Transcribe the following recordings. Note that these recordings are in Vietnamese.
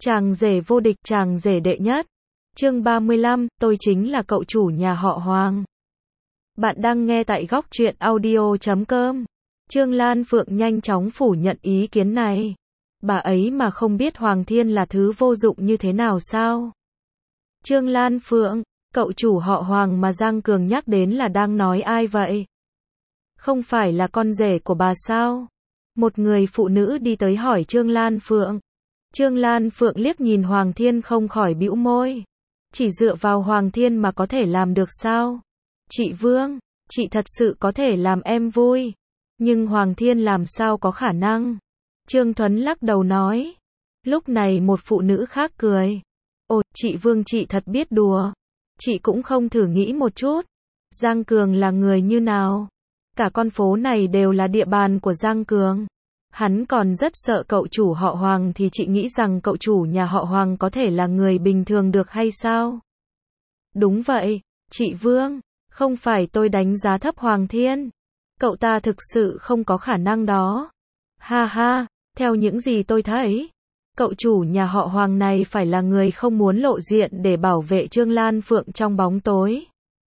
Chàng rể vô địch, chàng rể đệ nhất. Chương 35, tôi chính là cậu chủ nhà họ Hoàng. Bạn đang nghe tại góc truyện audio.com. Trương Lan Phượng nhanh chóng phủ nhận ý kiến này. Bà ấy mà không biết Hoàng Thiên là thứ vô dụng như thế nào sao? Trương Lan Phượng, cậu chủ họ Hoàng mà Giang Cường nhắc đến là đang nói ai vậy? Không phải là con rể của bà sao? Một người phụ nữ đi tới hỏi Trương Lan Phượng. Trương Lan Phượng liếc nhìn Hoàng Thiên không khỏi bĩu môi. Chỉ dựa vào Hoàng Thiên mà có thể làm được sao? Chị Vương, chị thật sự có thể làm em vui. Nhưng Hoàng Thiên làm sao có khả năng? Trương Thuấn lắc đầu nói. Lúc này một phụ nữ khác cười. Ồ, chị Vương chị thật biết đùa. Chị cũng không thử nghĩ một chút. Giang Cường là người như nào? Cả con phố này đều là địa bàn của Giang Cường. Hắn còn rất sợ cậu chủ họ Hoàng thì chị nghĩ rằng cậu chủ nhà họ Hoàng có thể là người bình thường được hay sao? Đúng vậy, chị Vương, không phải tôi đánh giá thấp Hoàng Thiên. Cậu ta thực sự không có khả năng đó. Ha ha, theo những gì tôi thấy, cậu chủ nhà họ Hoàng này phải là người không muốn lộ diện để bảo vệ Trương Lan Phượng trong bóng tối.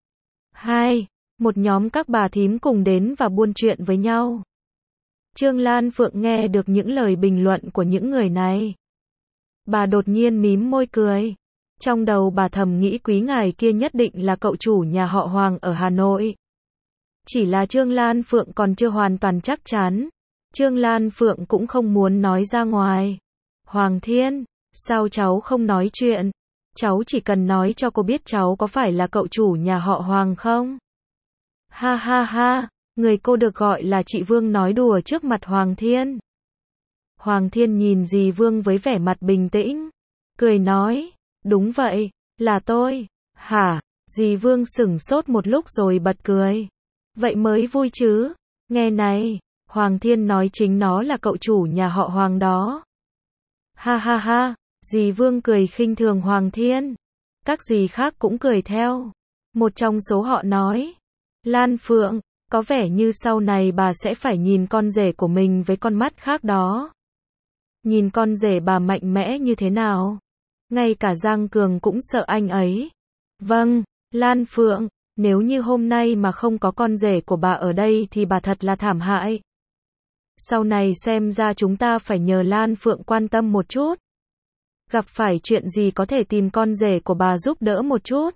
2. Một nhóm các bà thím cùng đến và buôn chuyện với nhau. Trương Lan Phượng nghe được những lời bình luận của những người này. Bà đột nhiên mím môi cười. Trong đầu bà thầm nghĩ quý ngài kia nhất định là cậu chủ nhà họ Hoàng ở Hà Nội. Chỉ là Trương Lan Phượng còn chưa hoàn toàn chắc chắn. Trương Lan Phượng cũng không muốn nói ra ngoài. Hoàng Thiên, sao cháu không nói chuyện? Cháu chỉ cần nói cho cô biết cháu có phải là cậu chủ nhà họ Hoàng không? Ha ha ha. Người cô được gọi là chị Vương nói đùa trước mặt Hoàng Thiên. Hoàng Thiên nhìn dì Vương với vẻ mặt bình tĩnh. Cười nói, đúng vậy, là tôi. Hả? Dì Vương sửng sốt một lúc rồi bật cười. Vậy mới vui chứ. Nghe này, Hoàng Thiên nói chính nó là cậu chủ nhà họ Hoàng đó. Ha ha ha, dì Vương cười khinh thường Hoàng Thiên. Các dì khác cũng cười theo. Một trong số họ nói, Lan Phượng, có vẻ như sau này bà sẽ phải nhìn con rể của mình với con mắt khác đó. Nhìn con rể bà mạnh mẽ như thế nào? Ngay cả Giang Cường cũng sợ anh ấy. Vâng, Lan Phượng, nếu như hôm nay mà không có con rể của bà ở đây thì bà thật là thảm hại. Sau này xem ra chúng ta phải nhờ Lan Phượng quan tâm một chút. Gặp phải chuyện gì có thể tìm con rể của bà giúp đỡ một chút.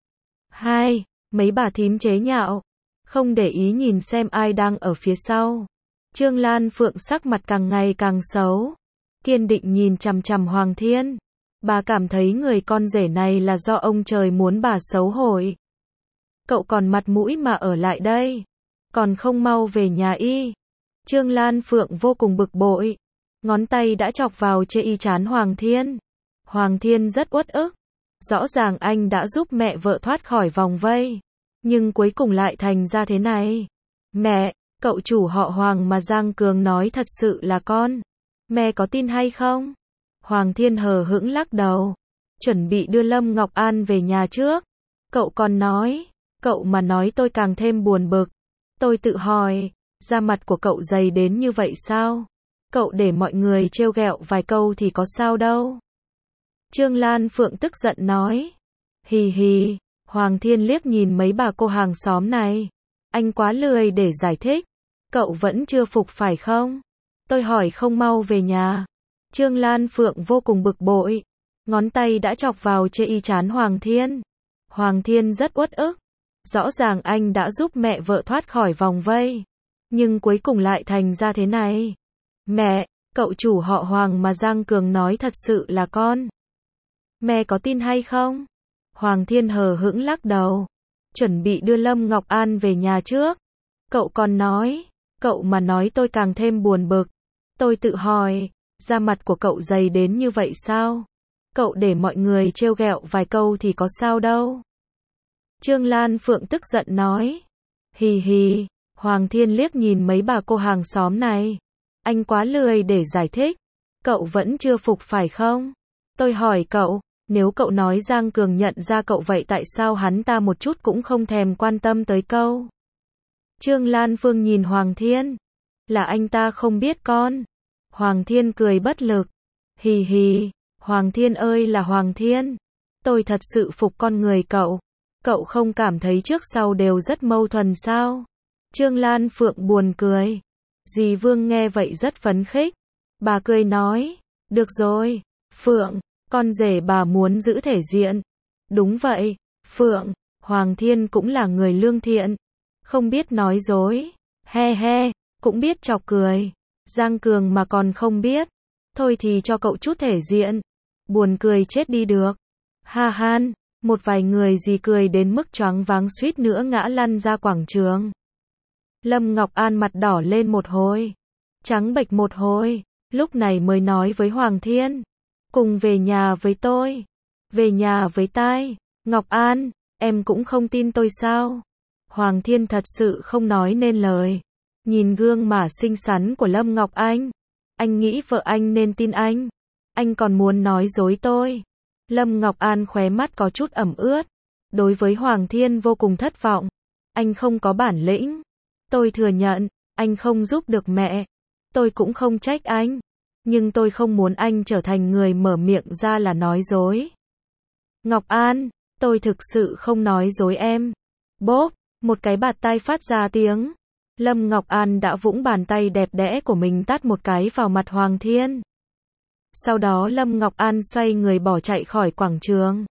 2. Mấy bà thím chế nhạo. Không để ý nhìn xem ai đang ở phía sau. Trương Lan Phượng sắc mặt càng ngày càng xấu. Kiên định nhìn chằm chằm Hoàng Thiên. Bà cảm thấy người con rể này là do ông trời muốn bà xấu hổ. Cậu còn mặt mũi mà ở lại đây. Còn không mau về nhà y. Trương Lan Phượng vô cùng bực bội. Ngón tay đã chọc vào chê trán Hoàng Thiên. Hoàng Thiên rất uất ức. Rõ ràng anh đã giúp mẹ vợ thoát khỏi vòng vây. Nhưng cuối cùng lại thành ra thế này. Mẹ, cậu chủ họ Hoàng mà Giang Cường nói thật sự là con. Mẹ có tin hay không? Hoàng Thiên hờ hững lắc đầu. Chuẩn bị đưa Lâm Ngọc An về nhà trước. Cậu còn nói. Cậu mà nói tôi càng thêm buồn bực. Tôi tự hỏi. Da mặt của cậu dày đến như vậy sao? Cậu để mọi người trêu ghẹo vài câu thì có sao đâu. Trương Lan Phượng tức giận nói. Hì hì. Hoàng Thiên liếc nhìn mấy bà cô hàng xóm này. Anh quá lười để giải thích. Cậu vẫn chưa phục phải không? Tôi hỏi không mau về nhà. Trương Lan Phượng vô cùng bực bội. Ngón tay đã chọc vào chê trán Hoàng Thiên. Hoàng Thiên rất uất ức. Rõ ràng anh đã giúp mẹ vợ thoát khỏi vòng vây. Nhưng cuối cùng lại thành ra thế này. Mẹ, cậu chủ họ Hoàng mà Giang Cường nói thật sự là con. Mẹ có tin hay không? Hoàng Thiên hờ hững lắc đầu. Chuẩn bị đưa Lâm Ngọc An về nhà trước. Cậu còn nói. Cậu mà nói tôi càng thêm buồn bực. Tôi tự hỏi. Da mặt của cậu dày đến như vậy sao? Cậu để mọi người trêu ghẹo vài câu thì có sao đâu. Trương Lan Phượng tức giận nói. Hì hì. Hoàng Thiên liếc nhìn mấy bà cô hàng xóm này. Anh quá lười để giải thích. Cậu vẫn chưa phục phải không? Tôi hỏi cậu. Nếu cậu nói Giang Cường nhận ra cậu vậy tại sao hắn ta một chút cũng không thèm quan tâm tới câu? Trương Lan Phương nhìn Hoàng Thiên. Là anh ta không biết con. Hoàng Thiên cười bất lực. Hì hì. Hoàng Thiên ơi là Hoàng Thiên, tôi thật sự phục con người cậu. Cậu không cảm thấy trước sau đều rất mâu thuẫn sao? Trương Lan Phượng buồn cười. Dì Vương nghe vậy rất phấn khích. Bà cười nói, được rồi, Phượng, con rể bà muốn giữ thể diện. Đúng vậy, Phượng, Hoàng Thiên cũng là người lương thiện, không biết nói dối. He he, cũng biết chọc cười. Giang Cường mà còn không biết. Thôi thì cho cậu chút thể diện. Buồn cười chết đi được. Ha han, một vài người dì cười đến mức choáng váng suýt nữa ngã lăn ra quảng trường. Lâm Ngọc An mặt đỏ lên một hồi, trắng bệch một hồi, lúc này mới nói với Hoàng Thiên, cùng về nhà với tôi. Về nhà với tai. Ngọc An, em cũng không tin tôi sao? Hoàng Thiên thật sự không nói nên lời. Nhìn gương mặt xinh xắn của Lâm Ngọc anh nghĩ vợ anh nên tin anh còn muốn nói dối tôi. Lâm Ngọc An khóe mắt có chút ẩm ướt. Đối với Hoàng Thiên vô cùng thất vọng. Anh không có bản lĩnh. Tôi thừa nhận, anh không giúp được mẹ. Tôi cũng không trách anh. Nhưng tôi không muốn anh trở thành người mở miệng ra là nói dối. Ngọc An, tôi thực sự không nói dối em. Bốp, một cái bạt tai phát ra tiếng. Lâm Ngọc An đã vũng bàn tay đẹp đẽ của mình tát một cái vào mặt Hoàng Thiên. Sau đó Lâm Ngọc An xoay người bỏ chạy khỏi quảng trường.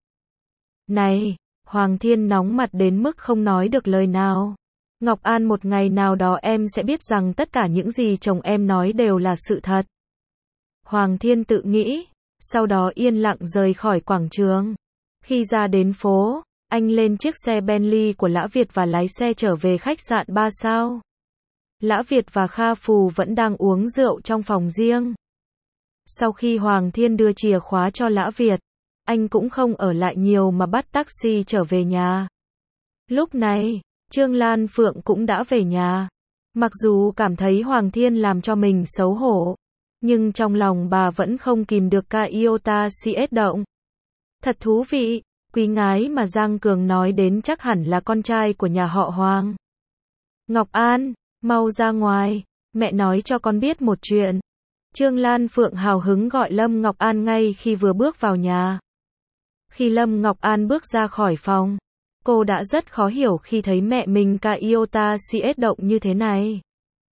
Này, Hoàng Thiên nóng mặt đến mức không nói được lời nào. Ngọc An, một ngày nào đó em sẽ biết rằng tất cả những gì chồng em nói đều là sự thật. Hoàng Thiên tự nghĩ, sau đó yên lặng rời khỏi quảng trường. Khi ra đến phố, anh lên chiếc xe Bentley của Lã Việt và lái xe trở về khách sạn 3 sao. Lã Việt và Kha Phù vẫn đang uống rượu trong phòng riêng. Sau khi Hoàng Thiên đưa chìa khóa cho Lã Việt, anh cũng không ở lại nhiều mà bắt taxi trở về nhà. Lúc này, Trương Lan Phượng cũng đã về nhà. Mặc dù cảm thấy Hoàng Thiên làm cho mình xấu hổ, nhưng trong lòng bà vẫn không kìm được ca iota CS động. Thật thú vị, quý ngái mà Giang Cường nói đến chắc hẳn là con trai của nhà họ Hoàng. Ngọc An, mau ra ngoài, mẹ nói cho con biết một chuyện. Trương Lan Phượng hào hứng gọi Lâm Ngọc An ngay khi vừa bước vào nhà. Khi Lâm Ngọc An bước ra khỏi phòng, cô đã rất khó hiểu khi thấy mẹ mình ca iota CS động như thế này.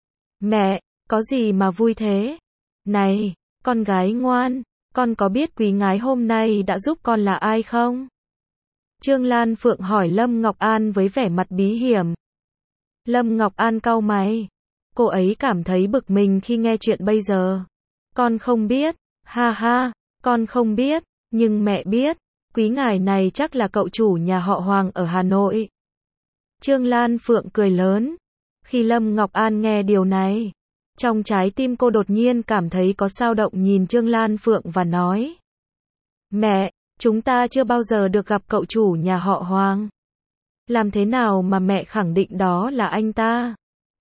Mẹ, có gì mà vui thế? Này, con gái ngoan, con có biết quý ngái hôm nay đã giúp con là ai không? Trương Lan Phượng hỏi Lâm Ngọc An với vẻ mặt bí hiểm. Lâm Ngọc An cau mày. Cô ấy cảm thấy bực mình khi nghe chuyện bây giờ. Con không biết, ha ha, con không biết, nhưng mẹ biết, quý ngài này chắc là cậu chủ nhà họ Hoàng ở Hà Nội. Trương Lan Phượng cười lớn. Khi Lâm Ngọc An nghe điều này, trong trái tim cô đột nhiên cảm thấy có dao động, nhìn Trương Lan Phượng và nói. Mẹ, chúng ta chưa bao giờ được gặp cậu chủ nhà họ Hoàng. Làm thế nào mà mẹ khẳng định đó là anh ta?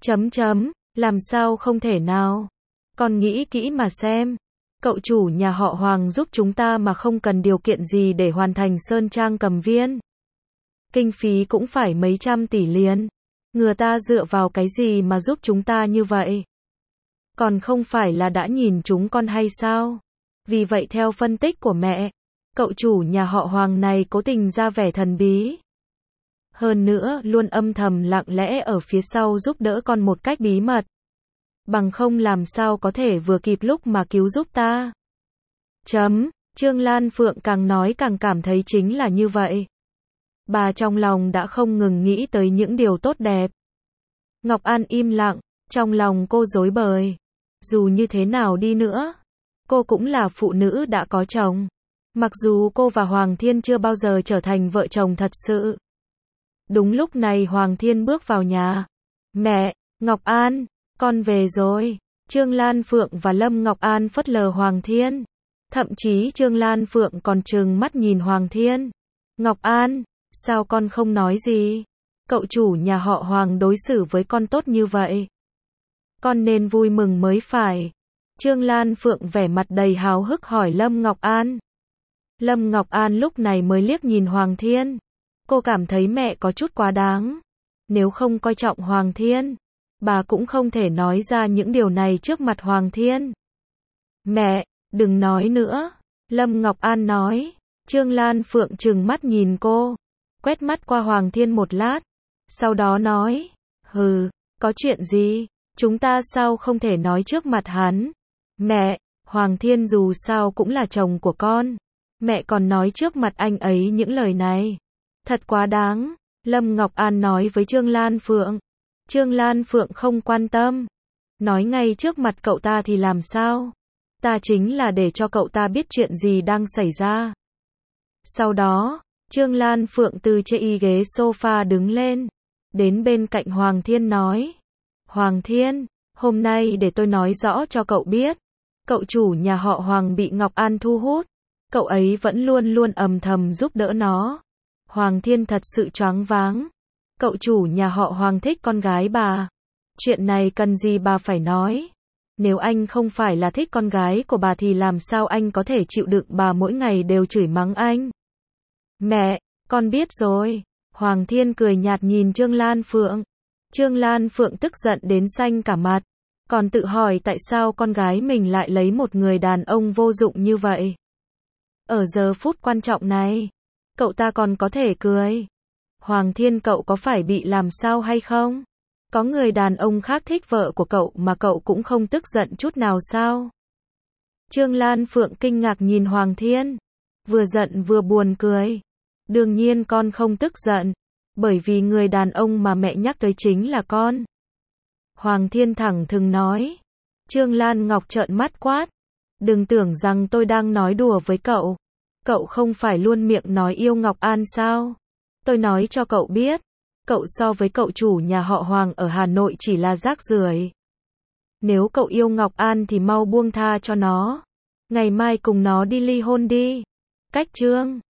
Làm sao không thể nào? Con nghĩ kỹ mà xem. Cậu chủ nhà họ Hoàng giúp chúng ta mà không cần điều kiện gì để hoàn thành Sơn Trang Cầm Viên. Kinh phí cũng phải mấy trăm tỷ liền. Người ta dựa vào cái gì mà giúp chúng ta như vậy? Còn không phải là đã nhìn chúng con hay sao? Vì vậy theo phân tích của mẹ, cậu chủ nhà họ Hoàng này cố tình ra vẻ thần bí. Hơn nữa, luôn âm thầm lặng lẽ ở phía sau giúp đỡ con một cách bí mật. Bằng không làm sao có thể vừa kịp lúc mà cứu giúp ta. Trương Lan Phượng càng nói càng cảm thấy chính là như vậy. Bà trong lòng đã không ngừng nghĩ tới những điều tốt đẹp. Ngọc An im lặng, trong lòng cô rối bời. Dù như thế nào đi nữa, cô cũng là phụ nữ đã có chồng. Mặc dù cô và Hoàng Thiên chưa bao giờ trở thành vợ chồng thật sự. Đúng lúc này Hoàng Thiên bước vào nhà. Mẹ, Ngọc An, con về rồi. Trương Lan Phượng và Lâm Ngọc An phớt lờ Hoàng Thiên. Thậm chí Trương Lan Phượng còn trừng mắt nhìn Hoàng Thiên. Ngọc An, sao con không nói gì? Cậu chủ nhà họ Hoàng đối xử với con tốt như vậy. Con nên vui mừng mới phải. Trương Lan Phượng vẻ mặt đầy háo hức hỏi Lâm Ngọc An. Lâm Ngọc An lúc này mới liếc nhìn Hoàng Thiên. Cô cảm thấy mẹ có chút quá đáng. Nếu không coi trọng Hoàng Thiên, bà cũng không thể nói ra những điều này trước mặt Hoàng Thiên. Mẹ, đừng nói nữa. Lâm Ngọc An nói. Trương Lan Phượng trừng mắt nhìn cô, quét mắt qua Hoàng Thiên một lát, sau đó nói, hừ, có chuyện gì, chúng ta sao không thể nói trước mặt hắn? Mẹ, Hoàng Thiên dù sao cũng là chồng của con, mẹ còn nói trước mặt anh ấy những lời này. Thật quá đáng, Lâm Ngọc An nói với Trương Lan Phượng. Trương Lan Phượng không quan tâm, nói ngay trước mặt cậu ta thì làm sao? Ta chính là để cho cậu ta biết chuyện gì đang xảy ra. Sau đó, Trương Lan Phượng từ trên ghế sofa đứng lên, đến bên cạnh Hoàng Thiên nói. Hoàng Thiên, hôm nay để tôi nói rõ cho cậu biết. Cậu chủ nhà họ Hoàng bị Ngọc An thu hút. Cậu ấy vẫn luôn luôn âm thầm giúp đỡ nó. Hoàng Thiên thật sự choáng váng. Cậu chủ nhà họ Hoàng thích con gái bà. Chuyện này cần gì bà phải nói. Nếu anh không phải là thích con gái của bà thì làm sao anh có thể chịu đựng bà mỗi ngày đều chửi mắng anh. Mẹ, con biết rồi. Hoàng Thiên cười nhạt nhìn Trương Lan Phượng. Trương Lan Phượng tức giận đến xanh cả mặt. Còn tự hỏi tại sao con gái mình lại lấy một người đàn ông vô dụng như vậy. Ở giờ phút quan trọng này, cậu ta còn có thể cười. Hoàng Thiên, cậu có phải bị làm sao hay không? Có người đàn ông khác thích vợ của cậu mà cậu cũng không tức giận chút nào sao? Trương Lan Phượng kinh ngạc nhìn Hoàng Thiên, vừa giận vừa buồn cười. Đương nhiên con không tức giận, bởi vì người đàn ông mà mẹ nhắc tới chính là con. Hoàng Thiên thẳng thừng nói. Trương Lan Ngọc trợn mắt quát. Đừng tưởng rằng tôi đang nói đùa với cậu. Cậu không phải luôn miệng nói yêu Ngọc An sao? Tôi nói cho cậu biết, cậu so với cậu chủ nhà họ Hoàng ở Hà Nội chỉ là rác rưởi. Nếu cậu yêu Ngọc An thì mau buông tha cho nó. Ngày mai cùng nó đi ly hôn đi. Cách Trương